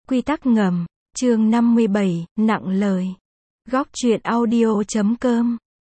Quy tắc ngầm, chương 57, nặng lời. Góc truyện audio.com.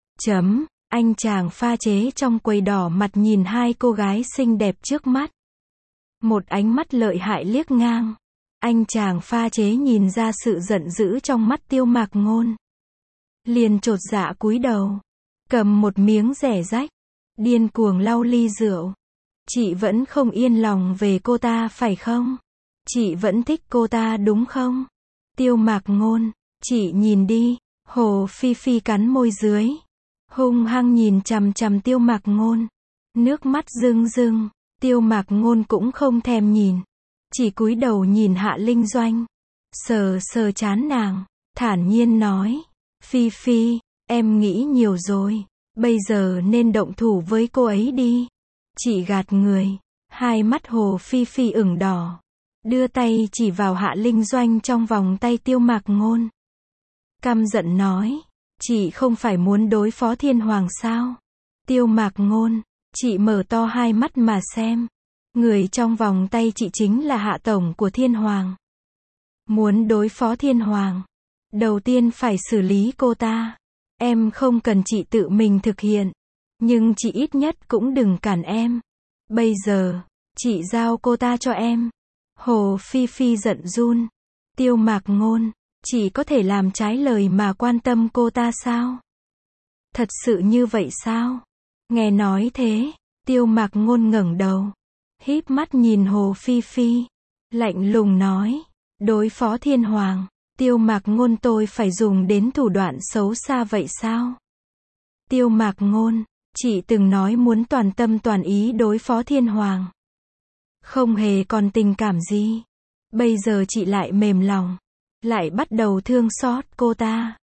Anh chàng pha chế trong quầy đỏ mặt nhìn hai cô gái xinh đẹp trước mắt. Một ánh mắt lợi hại liếc ngang. Anh chàng pha chế nhìn ra sự giận dữ trong mắt Tiêu Mạc Ngôn. Liền chột dạ cúi đầu. Cầm một miếng rẻ rách. Điên cuồng lau ly rượu. Chị vẫn không yên lòng về cô ta phải không? Chị vẫn thích cô ta đúng không? Tiêu Mạc Ngôn, chị nhìn đi. Hồ Phi Phi cắn môi dưới. Hung hăng nhìn chằm chằm Tiêu Mạc Ngôn. Nước mắt rưng rưng. Tiêu Mạc Ngôn cũng không thèm nhìn. Chỉ cúi đầu nhìn Hạ Linh Doanh. Sờ sờ trán nàng. Thản nhiên nói. Phi Phi, em nghĩ nhiều rồi. Bây giờ nên động thủ với cô ấy đi. Chị gạt người. Hai mắt Hồ Phi Phi ửng đỏ. Đưa tay chỉ vào Hạ Linh Doanh trong vòng tay Tiêu Mạc Ngôn. Căm giận nói. Chị không phải muốn đối phó Thiên Hoàng sao? Tiêu Mạc Ngôn. Chị mở to hai mắt mà xem. Người trong vòng tay chị chính là Hạ Tổng của Thiên Hoàng. Muốn đối phó Thiên Hoàng. Đầu tiên phải xử lý cô ta. Em không cần chị tự mình thực hiện. Nhưng chị ít nhất cũng đừng cản em. Bây giờ, chị giao cô ta cho em. Hồ Phi Phi giận run. Tiêu Mạc Ngôn, chị có thể làm trái lời mà quan tâm cô ta sao? Thật sự như vậy sao? Nghe nói thế, Tiêu Mạc Ngôn ngẩng đầu. Híp mắt nhìn Hồ Phi Phi. Lạnh lùng nói. Đối phó Thiên Hoàng. Tiêu Mạc Ngôn tôi phải dùng đến thủ đoạn xấu xa vậy sao? Tiêu Mạc Ngôn, chị từng nói muốn toàn tâm toàn ý đối phó Thiên Hoàng. Không hề còn tình cảm gì. Bây giờ chị lại mềm lòng. Lại bắt đầu thương xót cô ta.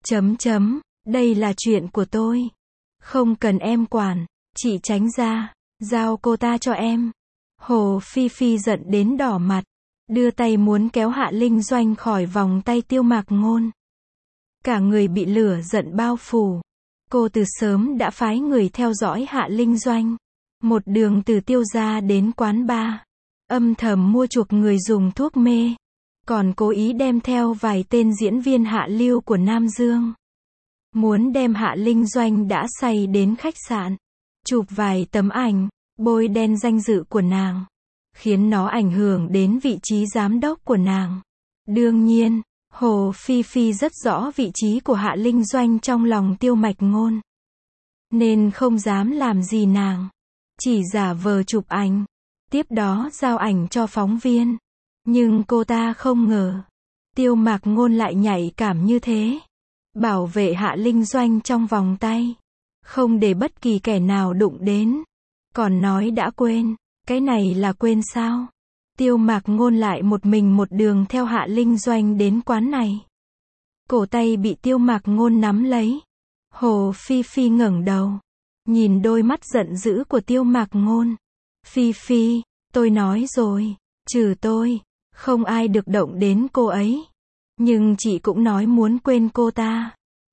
Đây là chuyện của tôi. Không cần em quản. Chị tránh ra. Giao cô ta cho em. Hồ Phi Phi giận đến đỏ mặt. Đưa tay muốn kéo Hạ Linh Doanh khỏi vòng tay Tiêu Mạc Ngôn. Cả người bị lửa giận bao phủ. Cô từ sớm đã phái người theo dõi Hạ Linh Doanh. Một đường từ Tiêu gia đến quán bar. Âm thầm mua chuộc người dùng thuốc mê. Còn cố ý đem theo vài tên diễn viên hạ lưu của Nam Dương. Muốn đem Hạ Linh Doanh đã say đến khách sạn. Chụp vài tấm ảnh. Bôi đen danh dự của nàng. Khiến nó ảnh hưởng đến vị trí giám đốc của nàng. Đương nhiên, Hồ Phi Phi rất rõ vị trí của Hạ Linh Doanh trong lòng Tiêu Mạc Ngôn. Nên không dám làm gì nàng. Chỉ giả vờ chụp ảnh. Tiếp đó giao ảnh cho phóng viên. Nhưng cô ta không ngờ. Tiêu Mạc Ngôn lại nhạy cảm như thế. Bảo vệ Hạ Linh Doanh trong vòng tay. Không để bất kỳ kẻ nào đụng đến. Còn nói đã quên. Cái này là quên sao? Tiêu Mạc Ngôn lại một mình một đường theo Hạ Linh Doanh đến quán này. Cổ tay bị Tiêu Mạc Ngôn nắm lấy. Hồ Phi Phi ngẩng đầu. Nhìn đôi mắt giận dữ của Tiêu Mạc Ngôn. Phi Phi, tôi nói rồi. Trừ tôi, không ai được động đến cô ấy. Nhưng chị cũng nói muốn quên cô ta.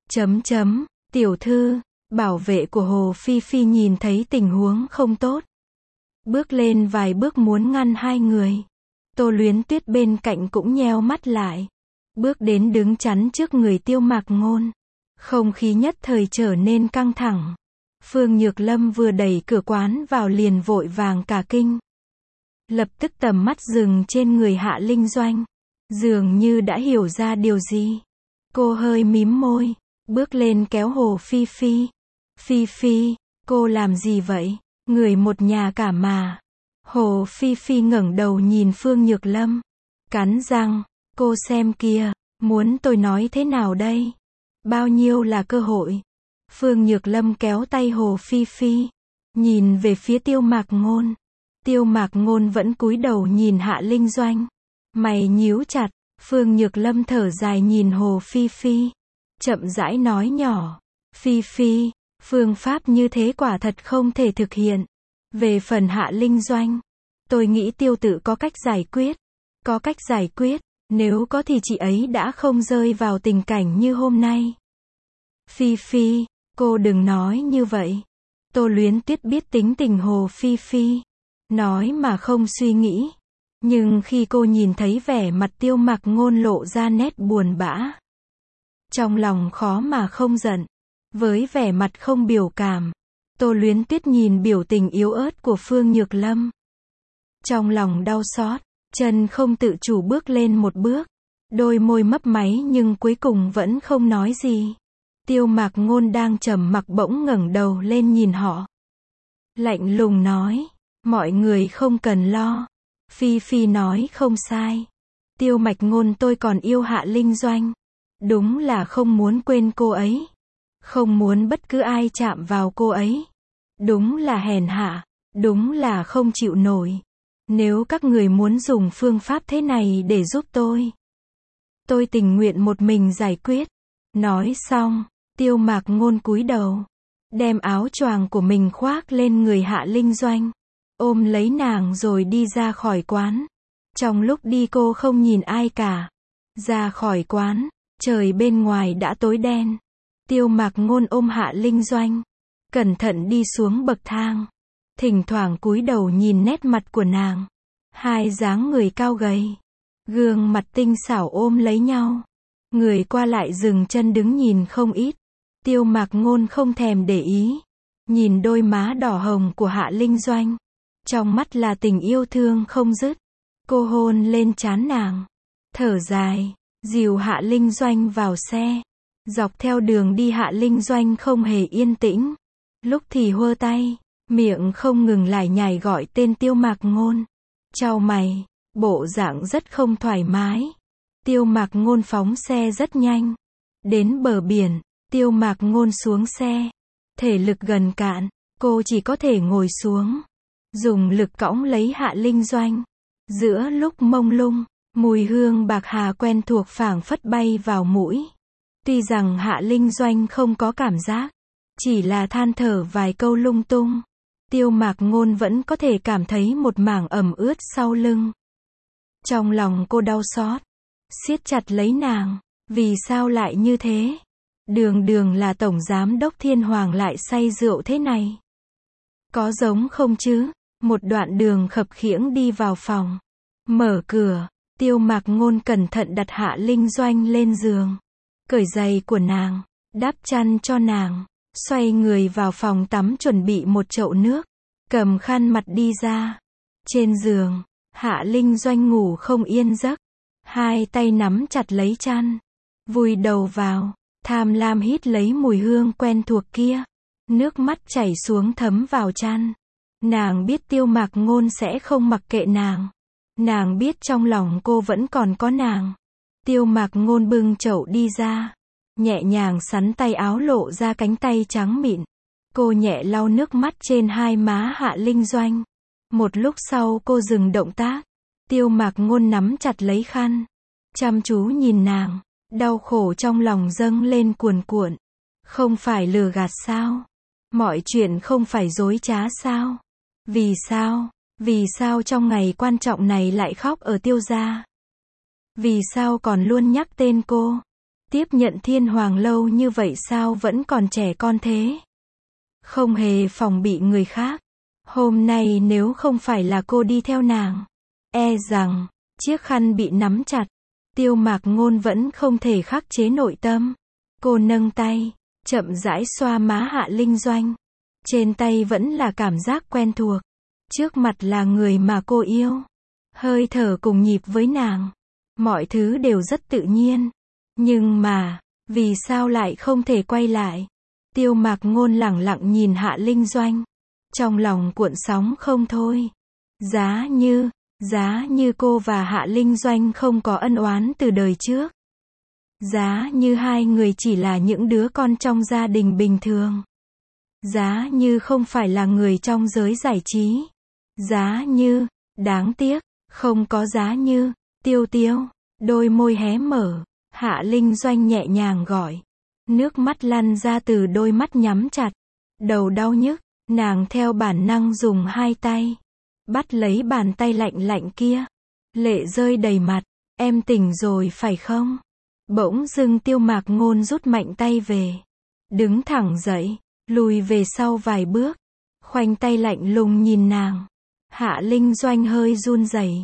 Tiểu thư, bảo vệ của Hồ Phi Phi nhìn thấy tình huống không tốt. Bước lên vài bước muốn ngăn hai người. Tô Luyến Tuyết bên cạnh cũng nheo mắt lại. Bước đến đứng chắn trước người Tiêu Mạc Ngôn. Không khí nhất thời trở nên căng thẳng. Phương Nhược Lâm vừa đẩy cửa quán vào liền vội vàng cả kinh. Lập tức tầm mắt dừng trên người Hạ Linh Doanh. Dường như đã hiểu ra điều gì. Cô hơi mím môi. Bước lên kéo Hồ Phi Phi. Phi Phi, cô làm gì vậy? Người một nhà cả mà. Hồ Phi Phi ngẩng đầu nhìn Phương Nhược Lâm. Cắn răng. Cô xem kìa. Muốn tôi nói thế nào đây? Bao nhiêu là cơ hội? Phương Nhược Lâm kéo tay Hồ Phi Phi. Nhìn về phía Tiêu Mạc Ngôn. Tiêu Mạc Ngôn vẫn cúi đầu nhìn Hạ Linh Doanh. Mày nhíu chặt. Phương Nhược Lâm thở dài nhìn Hồ Phi Phi. Chậm rãi nói nhỏ. Phi Phi, phương pháp như thế quả thật không thể thực hiện. Về phần Hạ Linh Doanh, tôi nghĩ Tiêu tự có cách giải quyết. Có cách giải quyết, nếu có thì chị ấy đã không rơi vào tình cảnh như hôm nay. Phi Phi, cô đừng nói như vậy. Tô Luyến Tuyết biết tính tình Hồ Phi Phi. Nói mà không suy nghĩ. Nhưng khi cô nhìn thấy vẻ mặt Tiêu Mạc Ngôn lộ ra nét buồn bã, trong lòng khó mà không giận. Với vẻ mặt không biểu cảm, Tô Luyến Tuyết nhìn biểu tình yếu ớt của Phương Nhược Lâm, trong lòng đau xót, chân không tự chủ bước lên một bước, đôi môi mấp máy nhưng cuối cùng vẫn không nói gì. Tiêu Mạc Ngôn đang trầm mặc bỗng ngẩng đầu lên nhìn họ, lạnh lùng nói, mọi người không cần lo. Phi Phi nói không sai. Tiêu Mạc Ngôn tôi còn yêu Hạ Linh Doanh. Đúng là không muốn quên cô ấy. Không muốn bất cứ ai chạm vào cô ấy. Đúng là hèn hạ. Đúng là không chịu nổi. Nếu các người muốn dùng phương pháp thế này để giúp tôi tình nguyện một mình giải quyết. Nói xong, Tiêu Mạc Ngôn cúi đầu, đem áo choàng của mình khoác lên người Hạ Linh Doanh, ôm lấy nàng rồi đi ra khỏi quán. Trong lúc đi cô không nhìn ai cả. Ra khỏi quán, trời bên ngoài đã tối đen. Tiêu Mạc Ngôn ôm Hạ Linh Doanh, cẩn thận đi xuống bậc thang, thỉnh thoảng cúi đầu nhìn nét mặt của nàng. Hai dáng người cao gầy, gương mặt tinh xảo ôm lấy nhau. Người qua lại dừng chân đứng nhìn không ít. Tiêu Mạc Ngôn không thèm để ý, nhìn đôi má đỏ hồng của Hạ Linh Doanh, trong mắt là tình yêu thương không dứt. Cô hôn lên trán nàng, thở dài, dìu Hạ Linh Doanh vào xe. Dọc theo đường đi Hạ Linh Doanh không hề yên tĩnh, lúc thì hơ tay, miệng không ngừng lải nhải gọi tên Tiêu Mạc Ngôn. Chau mày, bộ dạng rất không thoải mái. Tiêu Mạc Ngôn phóng xe rất nhanh. Đến bờ biển, Tiêu Mạc Ngôn xuống xe. Thể lực gần cạn, cô chỉ có thể ngồi xuống, dùng lực cõng lấy Hạ Linh Doanh. Giữa lúc mông lung, mùi hương bạc hà quen thuộc phảng phất bay vào mũi. Tuy rằng Hạ Linh Doanh không có cảm giác, chỉ là than thở vài câu lung tung, Tiêu Mạc Ngôn vẫn có thể cảm thấy một mảng ẩm ướt sau lưng. Trong lòng cô đau xót, siết chặt lấy nàng. Vì sao lại như thế? Đường đường là tổng giám đốc Thiên Hoàng lại say rượu thế này. Có giống không chứ? Một đoạn đường khập khiễng đi vào phòng. Mở cửa, Tiêu Mạc Ngôn cẩn thận đặt Hạ Linh Doanh lên giường, cởi giày của nàng, đắp chăn cho nàng, xoay người vào phòng tắm chuẩn bị một chậu nước, cầm khăn mặt đi ra. Trên giường, Hạ Linh Doanh ngủ không yên giấc, hai tay nắm chặt lấy chăn, vùi đầu vào, tham lam hít lấy mùi hương quen thuộc kia. Nước mắt chảy xuống thấm vào chăn. Nàng biết Tiêu Mạc Ngôn sẽ không mặc kệ nàng. Nàng biết trong lòng cô vẫn còn có nàng. Tiêu Mạc Ngôn bưng chậu đi ra, nhẹ nhàng sắn tay áo lộ ra cánh tay trắng mịn. Cô nhẹ lau nước mắt trên hai má Hạ Linh Doanh. Một lúc sau cô dừng động tác. Tiêu Mạc Ngôn nắm chặt lấy khăn, chăm chú nhìn nàng. Đau khổ trong lòng dâng lên cuồn cuộn. Không phải lừa gạt sao? Mọi chuyện không phải dối trá sao? Vì sao? Vì sao trong ngày quan trọng này lại khóc ở Tiêu gia? Vì sao còn luôn nhắc tên cô? Tiếp nhận Thiên Hoàng lâu như vậy sao vẫn còn trẻ con thế? Không hề phòng bị người khác. Hôm nay nếu không phải là cô đi theo nàng, e rằng chiếc khăn bị nắm chặt. Tiêu Mạc Ngôn vẫn không thể khắc chế nội tâm. Cô nâng tay, chậm rãi xoa má Hạ Linh Doanh. Trên tay vẫn là cảm giác quen thuộc. Trước mặt là người mà cô yêu. Hơi thở cùng nhịp với nàng. Mọi thứ đều rất tự nhiên. Nhưng mà, vì sao lại không thể quay lại? Tiêu Mạc Ngôn lẳng lặng nhìn Hạ Linh Doanh. Trong lòng cuộn sóng không thôi. Giá như cô và Hạ Linh Doanh không có ân oán từ đời trước. Giá như hai người chỉ là những đứa con trong gia đình bình thường. Giá như không phải là người trong giới giải trí. Giá như, đáng tiếc, không có giá như. Tiêu Tiêu, đôi môi hé mở, Hạ Linh Doanh nhẹ nhàng gọi. Nước mắt lăn ra từ đôi mắt nhắm chặt. Đầu đau nhức, nàng theo bản năng dùng hai tay bắt lấy bàn tay lạnh lạnh kia. Lệ rơi đầy mặt. Em tỉnh rồi phải không? Bỗng dưng Tiêu Mạc Ngôn rút mạnh tay về. Đứng thẳng dậy, lùi về sau vài bước. Khoanh tay lạnh lùng nhìn nàng. Hạ Linh Doanh hơi run rẩy.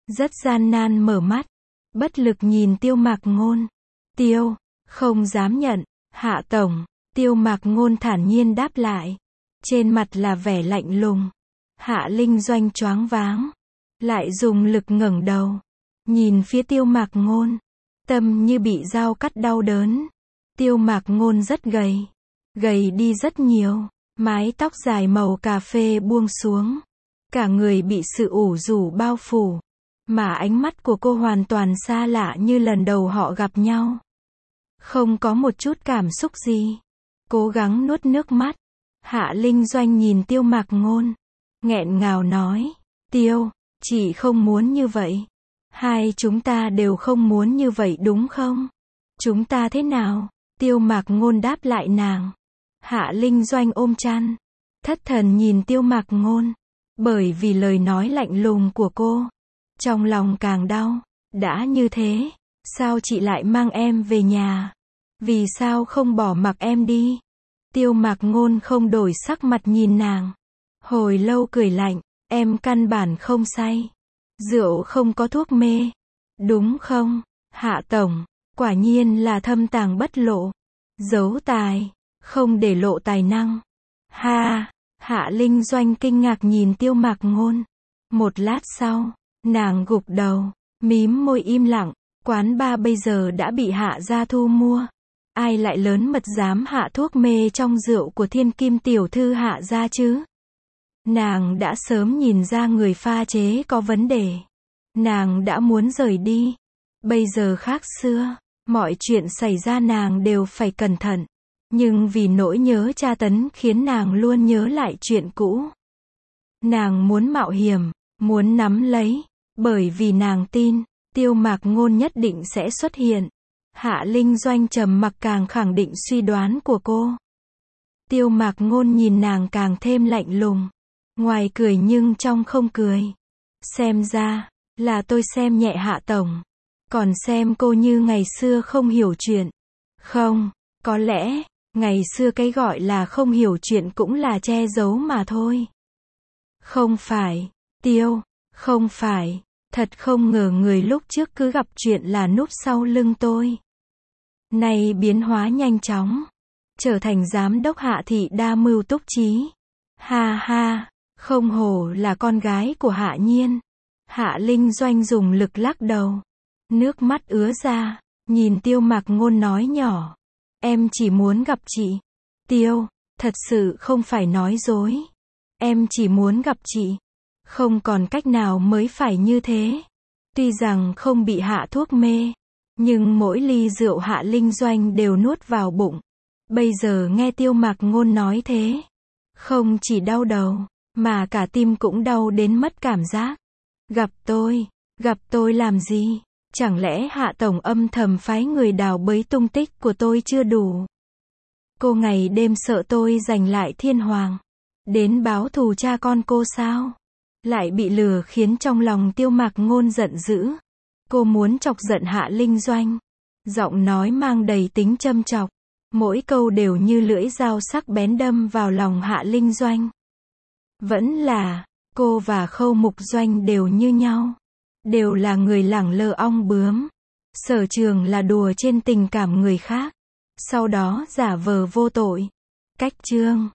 rất gian nan mở mắt, bất lực nhìn Tiêu Mạc Ngôn. Tiêu, không dám nhận, Hạ tổng, Tiêu Mạc Ngôn thản nhiên đáp lại. Trên mặt là vẻ lạnh lùng. Hạ Linh Doanh choáng váng, lại dùng lực ngẩng đầu, nhìn phía Tiêu Mạc Ngôn, tâm như bị dao cắt đau đớn. Tiêu Mạc Ngôn rất gầy, gầy đi rất nhiều, mái tóc dài màu cà phê buông xuống, cả người bị sự ủ rũ bao phủ, mà ánh mắt của cô hoàn toàn xa lạ như lần đầu họ gặp nhau. Không có một chút cảm xúc gì. Cố gắng nuốt nước mắt. Hạ Linh Doanh nhìn Tiêu Mạc Ngôn, nghẹn ngào nói, Tiêu, chị không muốn như vậy. Hai chúng ta đều không muốn như vậy đúng không? Chúng ta thế nào? Tiêu Mạc Ngôn đáp lại nàng. Hạ Linh Doanh ôm chăn, thất thần nhìn Tiêu Mạc Ngôn, bởi vì lời nói lạnh lùng của cô, trong lòng càng đau. Đã như thế, sao chị lại mang em về nhà? Vì sao không bỏ mặc em đi? Tiêu Mạc Ngôn không đổi sắc mặt nhìn nàng. Hồi lâu cười lạnh, em căn bản không say. Rượu không có thuốc mê. Đúng không, Hạ tổng, quả nhiên là thâm tàng bất lộ. Giấu tài, không để lộ tài năng. Ha, Hạ Linh Doanh kinh ngạc nhìn Tiêu Mạc Ngôn. Một lát sau, nàng gục đầu, mím môi im lặng. Quán bar bây giờ đã bị Hạ gia thu mua. Ai lại lớn mật dám hạ thuốc mê trong rượu của thiên kim tiểu thư Hạ gia chứ? Nàng đã sớm nhìn ra người pha chế có vấn đề. Nàng đã muốn rời đi. Bây giờ khác xưa, mọi chuyện xảy ra nàng đều phải cẩn thận. Nhưng vì nỗi nhớ tra tấn khiến nàng luôn nhớ lại chuyện cũ. Nàng muốn mạo hiểm, muốn nắm lấy, bởi vì nàng tin, Tiêu Mạc Ngôn nhất định sẽ xuất hiện. Hạ Linh Doanh trầm mặc càng khẳng định suy đoán của cô. Tiêu Mạc Ngôn nhìn nàng càng thêm lạnh lùng. Ngoài cười nhưng trong không cười. Xem ra, là tôi xem nhẹ Hạ tổng. Còn xem cô như ngày xưa không hiểu chuyện. Không, có lẽ, ngày xưa cái gọi là không hiểu chuyện cũng là che giấu mà thôi. Không phải, Tiêu, không phải. Thật không ngờ người lúc trước cứ gặp chuyện là núp sau lưng tôi. Nay biến hóa nhanh chóng, trở thành giám đốc Hạ thị đa mưu túc trí. Ha ha, không hổ là con gái của Hạ Nhiên. Hạ Linh Doanh dùng lực lắc đầu, nước mắt ứa ra, nhìn Tiêu Mạc Ngôn nói nhỏ. Em chỉ muốn gặp chị. Tiêu, thật sự không phải nói dối. Em chỉ muốn gặp chị. Không còn cách nào mới phải như thế. Tuy rằng không bị hạ thuốc mê, nhưng mỗi ly rượu Hạ Linh Doanh đều nuốt vào bụng. Bây giờ nghe Tiêu Mạc Ngôn nói thế, không chỉ đau đầu, mà cả tim cũng đau đến mất cảm giác. Gặp tôi làm gì? Chẳng lẽ Hạ tổng âm thầm phái người đào bới tung tích của tôi chưa đủ? Cô ngày đêm sợ tôi giành lại thiên hoàng, đến báo thù cha con cô sao? Lại bị lừa khiến trong lòng Tiêu Mạc Ngôn giận dữ. Cô muốn chọc giận Hạ Linh Doanh. Giọng nói mang đầy tính châm chọc. Mỗi câu đều như lưỡi dao sắc bén đâm vào lòng Hạ Linh Doanh. Vẫn là, cô và Khâu Mục Doanh đều như nhau. Đều là người lẳng lơ ong bướm. Sở trường là đùa trên tình cảm người khác. Sau đó giả vờ vô tội. Cách chương